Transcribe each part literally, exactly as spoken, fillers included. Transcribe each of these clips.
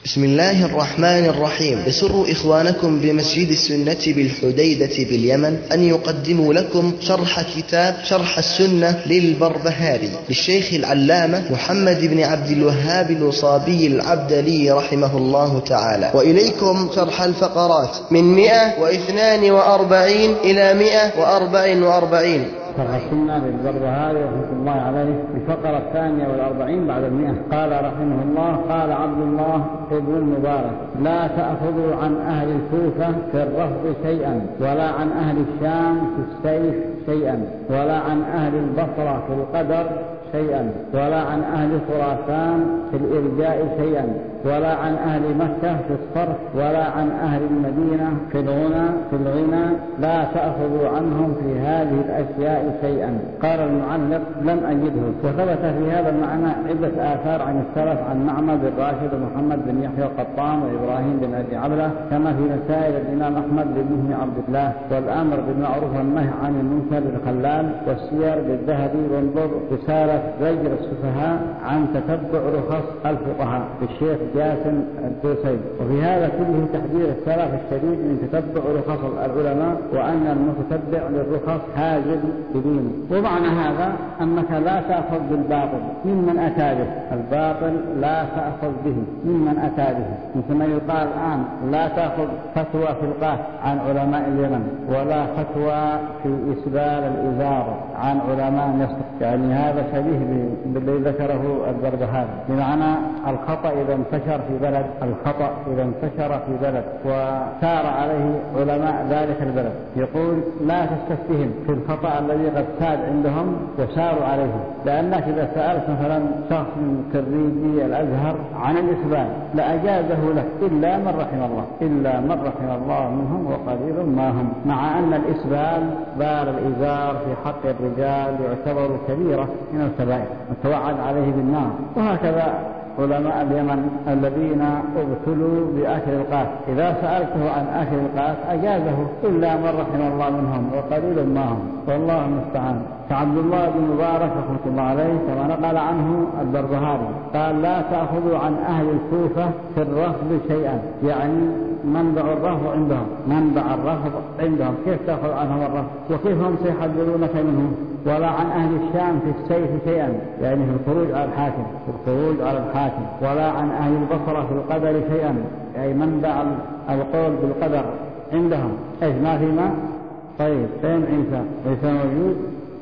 بسم الله الرحمن الرحيم. يسر إخوانكم بمسجد السنة بالحديدة باليمن أن يقدموا لكم شرح كتاب شرح السنة للبربهاري للشيخ العلامة محمد بن عبد الوهاب الوصابي العبدلي رحمه الله تعالى. وإليكم شرح الفقرات من مئة واثنان وأربعين إلى مئة وأربع وأربعين. شرح السنة للبربهاري رحمه الله عليه الفقرة الثانية والأربعين بعد المئة. قال رحمه الله: قال عبد الله ابن المبارك: لا تأخذوا عن أهل الكوفة في الرفض شيئا، ولا عن أهل الشام في السيف شيئا، ولا عن أهل البصرة في القدر شيئا، ولا عن أهل خراسان في الإرجاء شيئا، ولا عن أهل مكة في الصرف، ولا عن أهل المدينة في الغنى في الغنى لا تأخذوا عنهم في هذه الأشياء شيئا. قال المعلق: لم أجده. وثبت في هذا المعنى عدة آثار عن السلف عن معمر بن راشد ومحمد بن يحيى القطان وإبراهيم بن أبي عبلة، كما في مسائل الإمام أحمد بن عبد الله، والأمر بالمعروف والنهي عن المنكر بالخلال، والسير بالذهبي، وانظر رسالة زجر السفهاء عن تتبع رخص الفقهاء للشيخ جاسم الدوسي. وفي هذا كله تحذير السلف الشديد من تتبع رخص العلماء، وأن المتتبع للرخص حاجب بدينه. ومعنى هذا أنك لا تأخذ بالباطل ممن أتى به، الباطل لا تأخذ به ممن أتى به، مثل ما يقال الآن لا تأخذ فتوى في القاف عن علماء اليمن، ولا فتوى في إسبال الإزار عن علماء مصر. يعني هذا شبيه بالذي ذكره البربهاري، بمعنى الخطأ إذا انتشر في بلد الخطأ إذا انتشر في بلد وسار عليه علماء ذلك البلد، يقول لا تستفتهم في الخطأ الذي قد ساد عندهم وساروا عليه، لأنك إذا سألت مثلا شخص من خريجي الأزهر عن الإسبال لأجازه لك إلا من رحم الله إلا من رحم الله منهم وقليل ما هم، مع أن الإسبال بال الإزار في حق الرجال يعتبر كبيرة من الكبائر متوعد عليه بالنار. وهكذا علماء اليمن الذين ابتلوا بأكل القاس، إذا سألته عن أكل القاس أجازه إلا من رحم الله منهم وقليل ما هم، والله المستعان. فعبد الله بن مبارك رحمه الله عليه كما نقل عنه البربهاري قال: لا تأخذوا عن أهل الكوفة في الرفض شيئا، يعني منبع الرفض عندهم منبع الرفض عندهم كيف تأخذ عنهم الرفض وكيف هم سيحذرونك منه، ولا عن أهل الشام في السيف شيئا، يعني في الخروج على الحاكم في الخروج على الحاكم، ولا عن أهل البصرة في القدر شيئا، يعني منبع القول بالقدر عندهم إيش ما في ما. طيب فين عيسى؟ عيسى موجود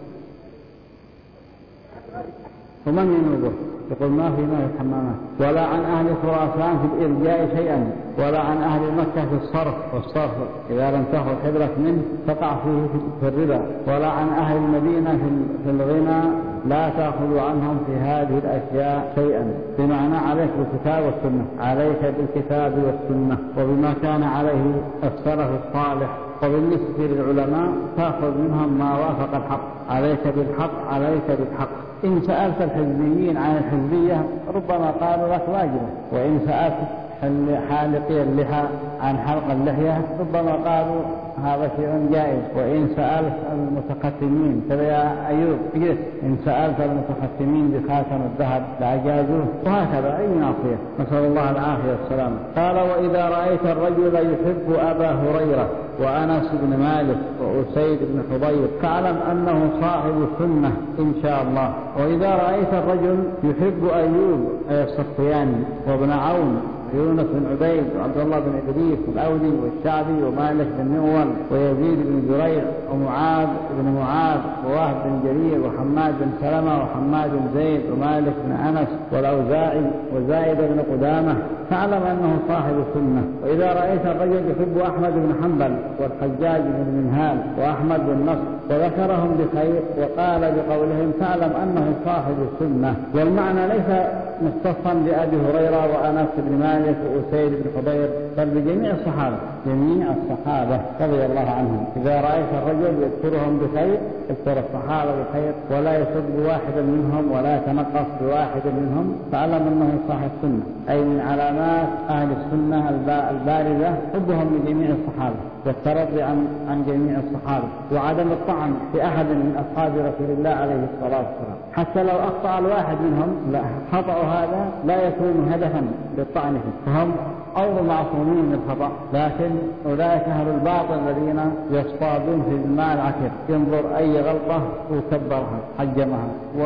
ومن ينوبه؟ يقول ما في ما الحمامات. ولا عن أهل خراسان في الإرجاء شيئا، ولا عن أهل مكة في الصرف، والصرف إذا لم تأخذ حذرك منه تقع فيه في الربا. ولا عن أهل المدينة في الغنى لا تأخذ عنهم في هذه الأشياء شيئا، بمعنى عليك بالكتاب والسنة عليك بالكتاب والسنة وبما كان عليه السلف الصالح. وبالنسبة للعلماء تأخذ منهم ما وافق الحق، عليك بالحق عليك بالحق. إن سألت الحزبيين عن الحزبية ربما قالوا لك واجبة، وإن سألت حالقي اللحى عن حلق اللحية ربما قالوا هذا شيء جائز، وإن سألت المتختمين كذا يا أيوب جيس إن سألت المتختمين بخاتم الذهب لأجازوه، وهكذا أي ناصية، نسأل الله العافية والسلامة. قال: وإذا رأيت الرجل يحب أبا هريرة وأنس بن مالك وأسيد بن حضير فاعلم أنه صاحب سنة إن شاء الله. وإذا رأيت الرجل يحب أيوب السختياني وابن عون يونس بن عبيد وعبد الله بن إدريس الأودي والشعبي ومالك بن نوال ويزيد بن زريع ومعاذ بن معاذ وواهب بن جرير وحماد بن سلمة وحماد بن زيد ومالك بن أنس والأوزاعي وزايد بن قدامة فاعلم أنه صاحب السنة. وإذا رأيت الرجل يحب أحمد بن حنبل والحجاج بن منهال وأحمد بن نصر وذكرهم بخير وقال بقولهم فاعلم أنه صاحب السنة. والمعنى ليس مختصا بأبي هريرة وأنس بن مالك وأسيد بن حضير، بل بجميع الصحابة جميع الصحابة رضي الله عنهم. إذا رأيت الرجل يذكرهم بخير اذكر الصحابة بخير، ولا يسب واحدا منهم ولا يتنقص بواحد منهم، فاعلم أنه صاحب السنة، أي من علامات أهل أهل السنة البارزة حبهم لجميع الصحابة والترضي عن عن جميع الصحابة وعدم الطعن في أحد من أصحاب رسول الله عليه الصلاة والسلام، حتى لو أخطأ الواحد منهم لا خطأ هذا لا يكون هدفا للطعن فيه، فهم أو معصومين من الخطأ. لكن أولئك أهل الباطل الذين يصطادون في الماء العكر، ينظر أي غلطة وكبرها حجمها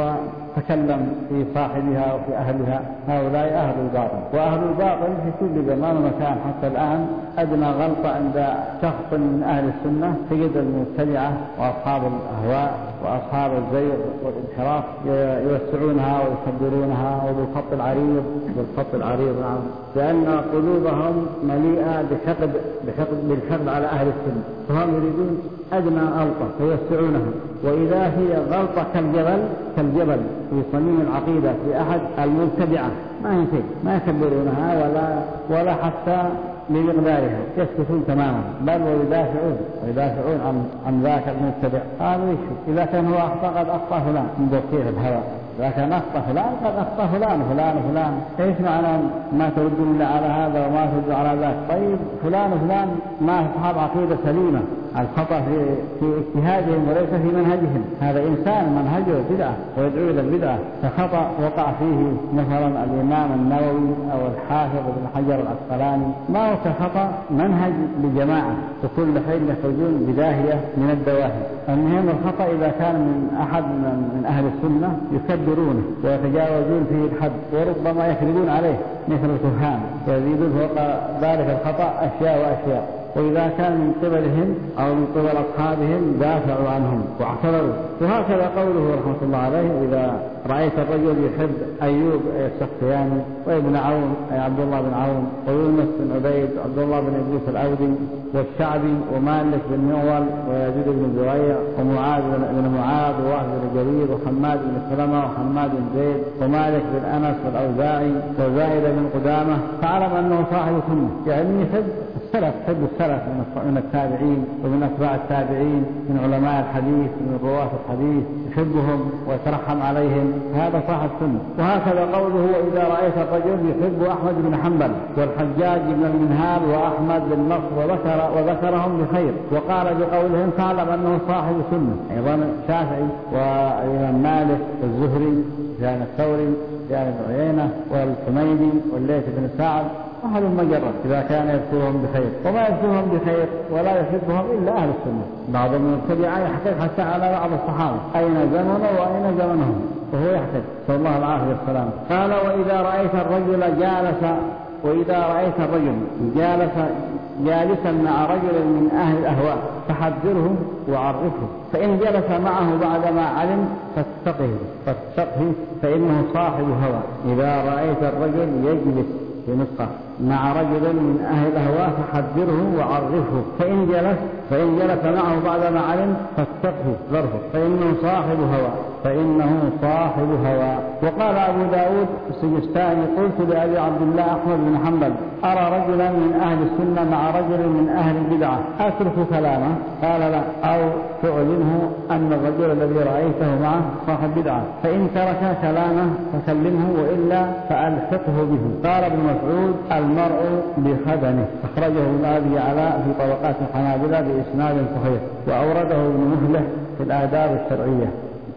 وتكلم في صاحبها وفي أهلها، هؤلاء أهل الباطل. وأهل الباطل في كل زمان ومكان حتى الآن أدنى غلطة عند شخص من أهل السنة تجد المبتدعة وأصحاب الأهواء وأصحاب الزيغ والانحراف يوسعونها ويكبرونها وبالخط العريض بالخط العريض نعم، لأن قلوبهم مليئة بحقد بحقد بالحقد على أهل السنة، فهم يريدون أدنى غلطة فيوسعونها، وإذا هي غلطة كالجبل كالجبل في صميم العقيدة في أحد المبتدعة ما هي شيء، ما يكبرونها ولا ولا حتى بمقدارها، يسكتون تماما، بل ويدافعون ويدافعون عن عن ذاك المبتدع. قالوا ايش اذا كان هو اخطا قد اخطا فلان من كيف الهوى، إذا كان أخطأ فلان قد أخطأ فلان فلان فلان، إيش معنى ما تردون إلا على هذا وما تردون على ذاك؟ طيب فلان فلان ما أصحاب عقيدة سليمة، الخطأ في في اجتهادهم وليس في منهجهم، هذا إنسان منهجه بدعة ويدعو إلى البدعة، فخطأ وقع فيه مثلا الإمام النووي أو الحافظ ابن حجر العسقلاني، ما هو كخطأ منهج لجماعة وكل حين يخرجون بداهية من الدواهي. المهم الخطأ إذا كان من أحد من أهل السنة يكبرونه ويتجاوزون فيه الحد وربما يكذبون عليه مثل الكهان، يزيدون فوق ذلك الخطأ أشياء وأشياء، وإذا كان من قبلهم أو من قبل أصحابهم دافعوا عنهم واعتذروا. وهكذا قوله رحمة الله عليه: إذا رأيت الرجل يحب أيوب السختياني وابن عون أي عبد الله بن عون ويونس بن عبيد وعبد الله بن إدريس الأودي والشعبي ومالك بن مغول ويزيد بن زريع ومعاذ بن معاذ وواحد بن جرير وحماد بن سلمة وحماد بن زيد ومالك بن أنس والأوزاعي وزائد بن قدامة، فاعلم أنه صاحب سنة، يعني يحب السلف، يحب السلف من التابعين ومن أتباع التابعين من علماء الحديث من رواة الحديث، يحبهم ويترحم عليهم، هذا صاحب سنة. وهكذا قوله: وإذا رأيت الرجل يحب أحمد بن حنبل والحجاج بن المنهال وأحمد بن نصر وذكر وذكرهم بخير، وقال بقولهم تعلم أنه صاحب سنة. أيضا الشافعي والإمام مالك والزهري جان الثوري جان بن عيينة والحميدي والليث بن سعد أهل المجرة إذا كان يذكرهم بخير، وما يذكرهم بخير ولا يحبهم إلا أهل السنة. بعض المبتدعين يحقق حتى على بعض الصحابة أين زمنوا وأين زمنهم، وهو يحقق، صلى الله العافية والسلام. قال: وإذا رأيت الرجل جالس وإذا رأيت الرجل جالس جالسا مع رجل من أهل الأهواء فحذره وعرفه، فإن جلس معه بعدما علم فاتقه فاتقه فإنه صاحب هوى. إذا رأيت الرجل يجلس في نسخة مع رجل من أهل الأهواء فحذره وعرفه، فإن جلس فإن جلس معه بعدما علم فاتقه ظرفه فإنه صاحب هوى فإنه صاحب هوى. وقال أبو داود السجستاني: قلت لأبي عبد الله أحمد بن حنبل: أرى رجلا من أهل السنة مع رجل من أهل البدعة أترك كلامه؟ قال: لا، أو تعلمه أن الرجل الذي رأيته معه صاحب بدعة، فإن ترك كلامه فكلمه وإلا فألحقه به. قال ابن مسعود: المرء بخدنه. أخرجه ابن أبي علاء في طبقات الحنابلة بإسناد صحيح، وأورده ابن مفلح في الآداب الشرعية.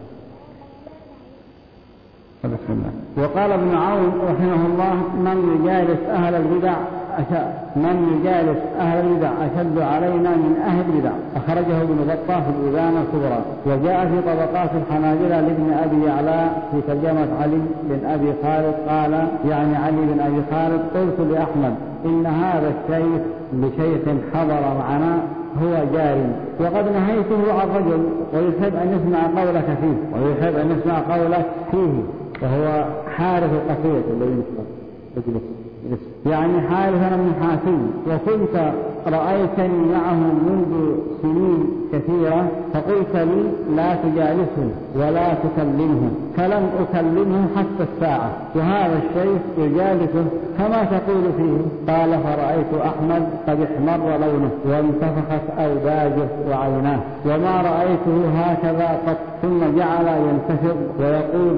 وقال ابن عون رحمه الله: من يجالس أهل البدع من يجالس أهل البدع أشد علينا من أهل البدع. أخرجه ابن بطة في الإبانة الكبرى. وجاء في طبقات الحنابلة لابن أبي علاء في ترجمة علي بن أبي خالد قال، يعني علي بن أبي خالد: قلت لأحمد إن هذا الشيخ لشيخ حضر معنا هو جاري، وقد نهيته عن رجل ويحب أن يسمع قولك فيه ويحب أن يسمع قولك فيه، وهو حارث القصيد الذي يجلس يعني حارثا من حاسي، وكنت رأيتني معه منذ سنين كثيرة، فقلت لي لا تجالسه ولا تكلمه، فلم أكلمه حتى الساعة، وهذا الشيخ يجالسه كما تقول فيه. قال: فرأيت أحمد قد احمر لونه وانتفخت أوداجه وعيناه، وما رأيته هكذا قط. ثم جعل ينتفض ويقول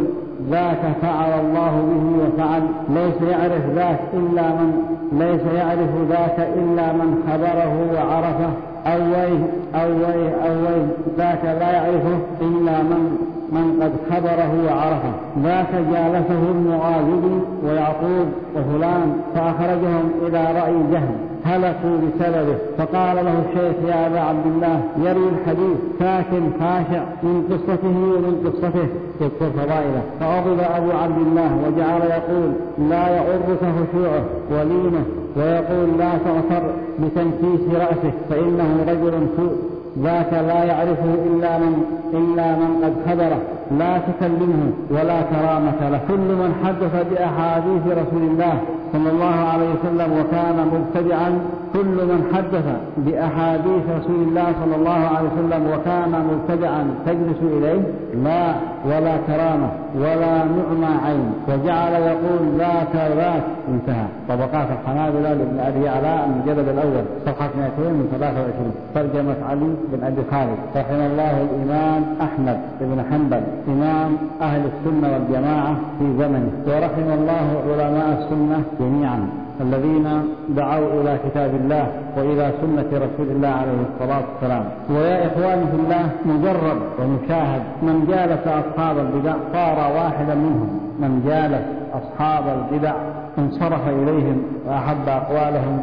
ذاك فعل الله به وفعل. ليس يعرف ذاك إلا من ليس يعرف ذاك إلا من خبره وعرفه. أويه أويه أويه ذاك لا يعرفه إلا من من قد خبره وعرفه. ذاك جالسه المعاذب ويعقوب وفلان فأخرجهم إلى رأي جهل هلكوا بسببه. فقال له الشيخ يا أبا عبد الله يروي الحديث ساكن خاشع من قصته ومن قصته يذكر فضائله. فغضب أبو عبد الله وجعل يقول لا يغرك خشوعه ولينه، ويقول لا تغتر بتنكيس رأسه فإنه رجل سوء. ذاك لا يعرفه إلا من إلا من قد خبره. لا تكلمه ولا كرامة له. كل من حدث بأحاديث رسول الله صلى الله عليه وسلم وكان مبتدعا كل من حدث بأحاديث رسول الله صلى الله عليه وسلم وكان مبتدعا تجلس إليه لا ولا كرامة ولا نعمى عين. وجعل يقول ذاك ذاك. انتهى. طبقات الحنابلة لابن أبي علاء المجلد الأول صفحة مئتين وثلاثة وعشرين. ترجمة علي بن أبي خالد رحمه الله الإمام أحمد بن حنبل إمام أهل السنة والجماعة في زمنه. ورحم الله علماء السنة جميعا الذين دعوا إلى كتاب الله وإلى سنة رسول الله عليه الصلاة والسلام. ويا إخواني في الله مجرب ومشاهد من جالس أصحاب البدع صار واحدا منهم. من جالس أصحاب البدع انصرف إليهم وأحب أقوالهم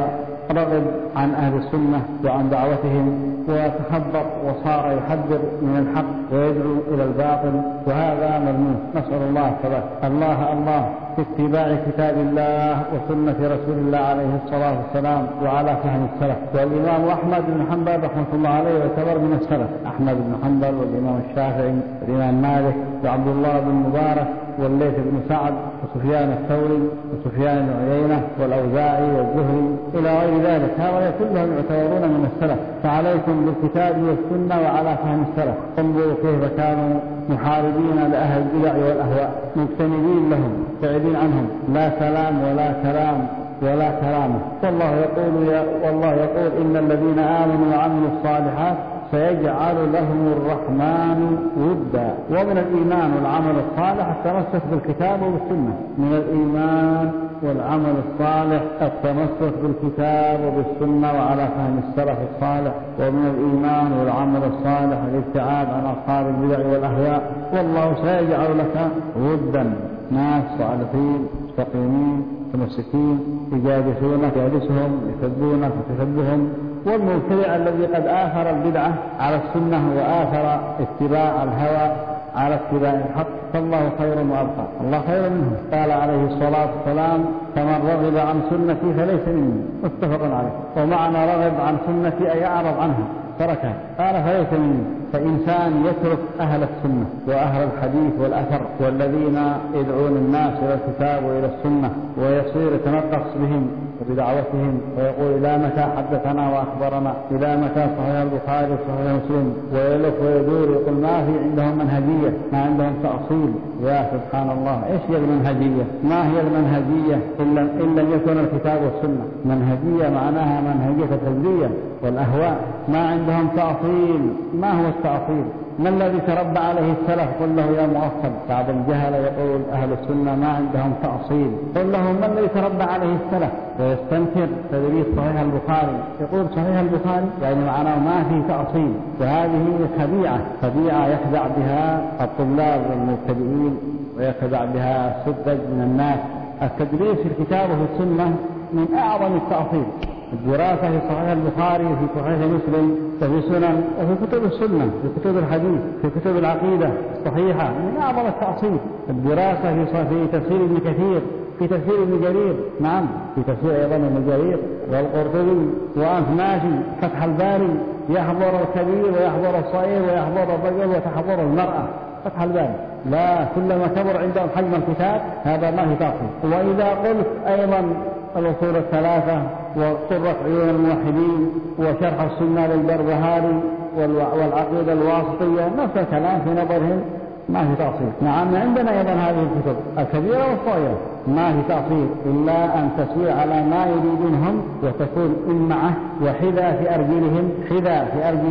ورغب عن أهل السنة وعن دعوتهم وتخبط وصار يحذر من الحق ويدعو إلى الباطل، وهذا مذموم. نسأل الله الثبات. الله الله في اتباع كتاب الله وسنة رسول الله عليه الصلاة والسلام وعلى فهم السلف. والإمام أحمد بن حنبل رحمة الله عليه يعتبر من السلف. أحمد بن حنبل والإمام الشافعي والإمام مالك وعبد الله بن مبارك والليث بن سعد وسفيان الثوري وسفيان بن عيينة والأوزاعي والزهري إلى غير ذلك. هؤلاء كلهم يعتبرون من السلف. فعليكم بالكتاب والسنة وعلى فهم السلف. انظروا كيف كانوا محاربين لأهل البدع والأهواء مجتنبين لهم بعيدين عنهم. لا سلام ولا كلام ولا كرامة. والله يقول يا والله يقول إن الذين آمنوا وعملوا الصالحات سيجعل لهم الرحمن ودا. ومن الإيمان والعمل الصالح التمسك بالكتاب والسنة. من الإيمان والعمل الصالح التمسك بالكتاب وبالسنة وعلى فهم السلف الصالح. ومن الإيمان والعمل الصالح الابتعاد عن أصحاب البدع والأهواء. والله سيجعل لك ودا ناس صالحين مستقيمين متمسكين يجالسونك يجالسهم يحبونك وتحبهم. والمبتدع الذي قد آثر البدعة على السنة وآثر اتباع الهوى على اتباع الحق فالله خير وأبقى. الله خير منه. قال عليه الصلاة والسلام فمن رغب عن سنتي فليس مني. متفق عليه. ومعنى رغب عن سنتي أي أعرض عنها تركها. قال فليس مني. فإنسان يترك أهل السنة وأهل الحديث والأثر والذين يدعون الناس إلى الكتاب وإلى السنة ويصير يتنقص بهم وبدعوتهم ويقول إلى متى حدثنا وأخبرنا، إلى متى صحيح البخاري وصحيح مسلم، ويلف ويدور يقول ما في عندهم منهجية ما عندهم تأصيل. يا سبحان الله إيش هي المنهجية؟ ما هي المنهجية إلا إن لم يكن الكتاب والسنة. منهجية معناها منهجية التجرية والأهواء. ما عندهم تأصيل. ما هو التأصيل؟ ما الذي تربى عليه السلف؟ قل له يا مؤصل. بعض الجهل يقول أهل السنة ما عندهم تأصيل. قل له ما الذي تربى عليه السلف؟ ويستنكر تدريس صحيح البخاري. يقول صحيح البخاري يعني معناه ما في تأصيل. وهذه خديعة خديعة يخدع بها الطلاب والمبتدئين ويخدع بها السذج من الناس. التدريس في الكتاب وفي السنة من أعظم التأصيل. الدراسة في صحيح البخاري وفي صحيح مسلم وفي سنن وفي كتب السنة في كتب الحديث في كتب العقيدة الصحيحة من أعظم التأصيل. الدراسة في تفسير ابن كثير في تفسير ابن جرير. نعم في تفسير أيضا ابن جرير والقرطبي. وأنت ماشي فتح الباري يحضر الكبير ويحضر الصغير ويحضر الرجل وتحضر المرأة. فتح الباري لا كلما كبر عندهم حجم الكتاب هذا ما في تأصيل. وإذا قلت أيضا الأصول الثلاثة وقرة عيون الموحدين وشرح السنة للبربهاري والعقيدة الواسطية نفس الكلام في نظرهم ما في تأصيل. نعم عندنا أيضا هذه الكتب الكبيرة والصغيرة ما في تأصيل إلا أن تسير على ما يريدونهم وتكون إمعة وحذا في أرجلهم حذا في أرجلهم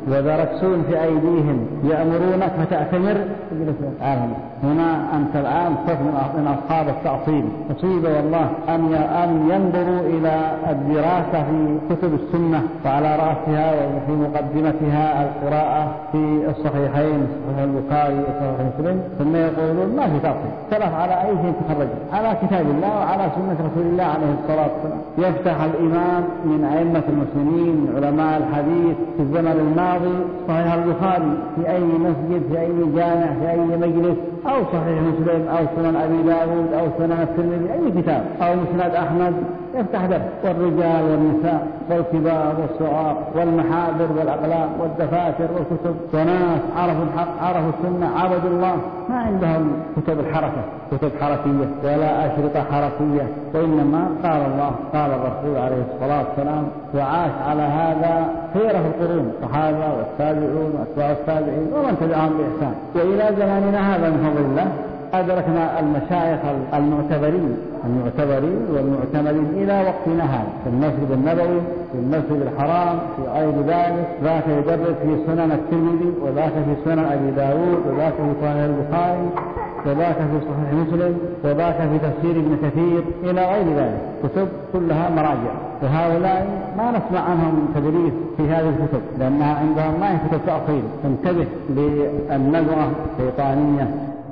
ودركسون في أيديهم يأمرونك فتأتمر. هنا أنت الآن صف من أصحاب التعصيب. مصيبة والله أن أن ينظروا إلى الدراسة في كتب السنة وعلى رأسها وفي مقدمتها القراءة في الصحيحين صحيح البخاري وصحيح مسلم، ثم يقولون ما في تعصيب، سلف على أي شيء تخرج على كتاب الله وعلى سنة رسول الله عليه الصلاة والسلام. يفتح الإمام من أئمة المسلمين علماء الحديث في الزمن الماضي صحيح البخاري في أي مسجد في أي جامع في أي مجلس، أو صحيح مسلم أو سنن أبي داود أو سنن الترمذي أي كتاب أو مسند أحمد، يفتح درس، والرجال والنساء والكبار والصغار والمحابر والأقلام والدفاتر والكتب، وناس عرفوا الحق عرفوا السنة عبدوا الله، ما عندهم كتب الحركة كتب حركية ولا أشرطة حركية، وإنما قال الله قال الرسول عليه الصلاة والسلام، وعاش على هذا خير القرون الصحابة والتابعون وأتباع التابعين ومن تبعهم بإحسان. وإلى زماننا هذا من فضل الله أدركنا المشايخ المعتبرين المعتبرين والمعتمدين إلى وقتنا هذا في المسجد النبوي في المسجد الحرام في غير ذلك، ذاك يدرس في سنن الترمذي وذاك في سنن أبي داود وذاك في صحيح البخاري وذاك في صحيح مسلم وذاك في تفسير ابن كثير إلى غير ذلك، كتب كلها مراجع. وهؤلاء ما نسمع عنهم تدريس في هذه الكتب لأنها عندهم ما هي كتب تأصيل. انتبه للنزعة الشيطانية،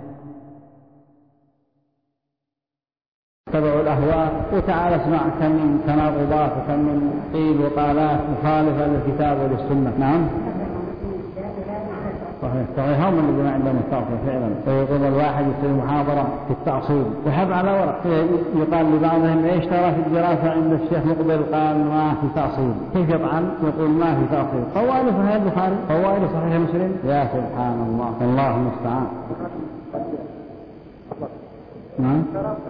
تبعوا الأهواء، وتعال اسمع كم من تناقضات وكم من قيل وقالات مخالفة للكتاب وللسنة. نعم صحيح صحيح، هم الذين عندهم التعصيب فعلا. ويقول الواحد يصير محاضرة في التعصيب وحب على ورق، يقال لبعضهم ايش ترى في الدراسة عند الشيخ مقبل؟ قال ما في تعصيب. كيف يطعن؟ يقول ما في تعصيب. فوائد صحيح البخاري فوائد صحيح مسلم. يا سبحان الله، الله المستعان. نعم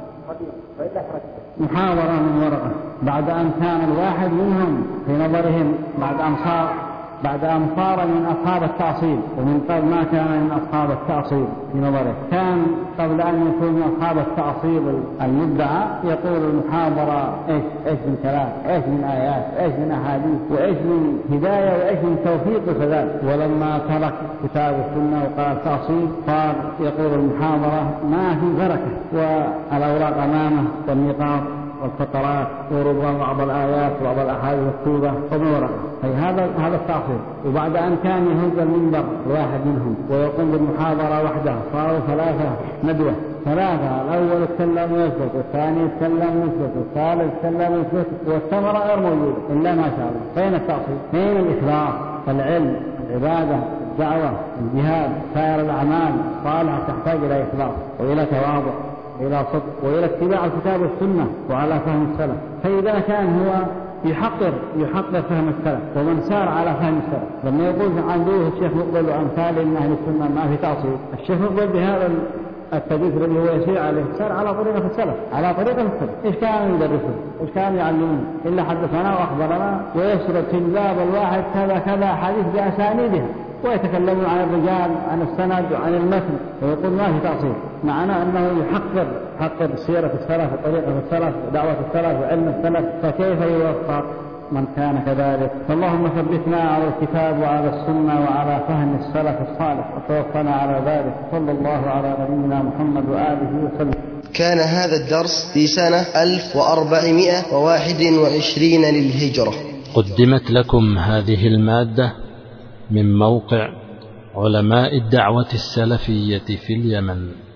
محاورة من ورقة بعد أن كان الواحد منهم في نظرهم بعد أن صار بعد أن صار من أصحاب التعصيب، ومن قبل ما كان من أصحاب التعصيب في نظره، كان قبل أن يكون من أصحاب التعصيب المدعى يقول المحاضرة إيش إيش من كلام، إيش من آيات، إيش من أحاديث، وإيش من هداية، وإيش من توفيق وكذلك. ولما ترك كتاب السنة وقال تعصيب صار يقول المحاضرة ما في بركة، والأوراق أمامه والنقاط والفقرات وربما بعض الآيات وبعض الأحاديث مكتوبة ومن ورقة. أي هذا هذا التعصيب. وبعد أن كان يهز المنبر الواحد منهم ويقوم بالمحاضرة وحده صاروا ثلاثة ندوة، ثلاثة، الأول يتكلم ويسكت، والثاني يتكلم ويسكت، والثالث يتكلم ويسكت، والثمرة غير موجودة إلا ما شاء الله. فين التعصيب؟ فين الإخلاص؟ العلم، العبادة، الدعوة، الجهاد، سائر الأعمال الصالحة تحتاج إلى إخلاص وإلى تواضع إلى صدق وإلى اتباع الكتاب والسنة وعلى فهم السلف. فإذا كان هو يحقر يحقر فهم السلف ومن سار على فهم السلف، لما يقول عن ذوه الشيخ مقبل وأمثال إن أهل السنة ما في تعصيب، الشيخ مقبل بهذا التدريس الذي هو يسير عليه سار على طريقة السلف على طريقة السلف. إيش كانوا يدرسون؟ إيش كانوا يعلمون؟ إلا حدثنا وأخبرنا ويسرد في الباب الواحد كذا كذا حديث بأسانيدها، ويتكلمون عن الرجال عن السند وعن المتن، ويقول ما في تعصيب. معناه أنه يحقر حقر سيرة السلف وطريقة السلف ودعوة السلف وعلم السلف، فكيف يوفق من كان كذلك؟ فاللهم ثبتنا على الكتاب وعلى السنة وعلى فهم السلف الصالح وتوفنا على ذلك. صلى الله على نبينا محمد وآله وسلم. كان هذا الدرس في سنة ألف وأربعمائة وواحد وعشرين للهجرة. قدمت لكم هذه المادة من موقع علماء الدعوة السلفية في اليمن.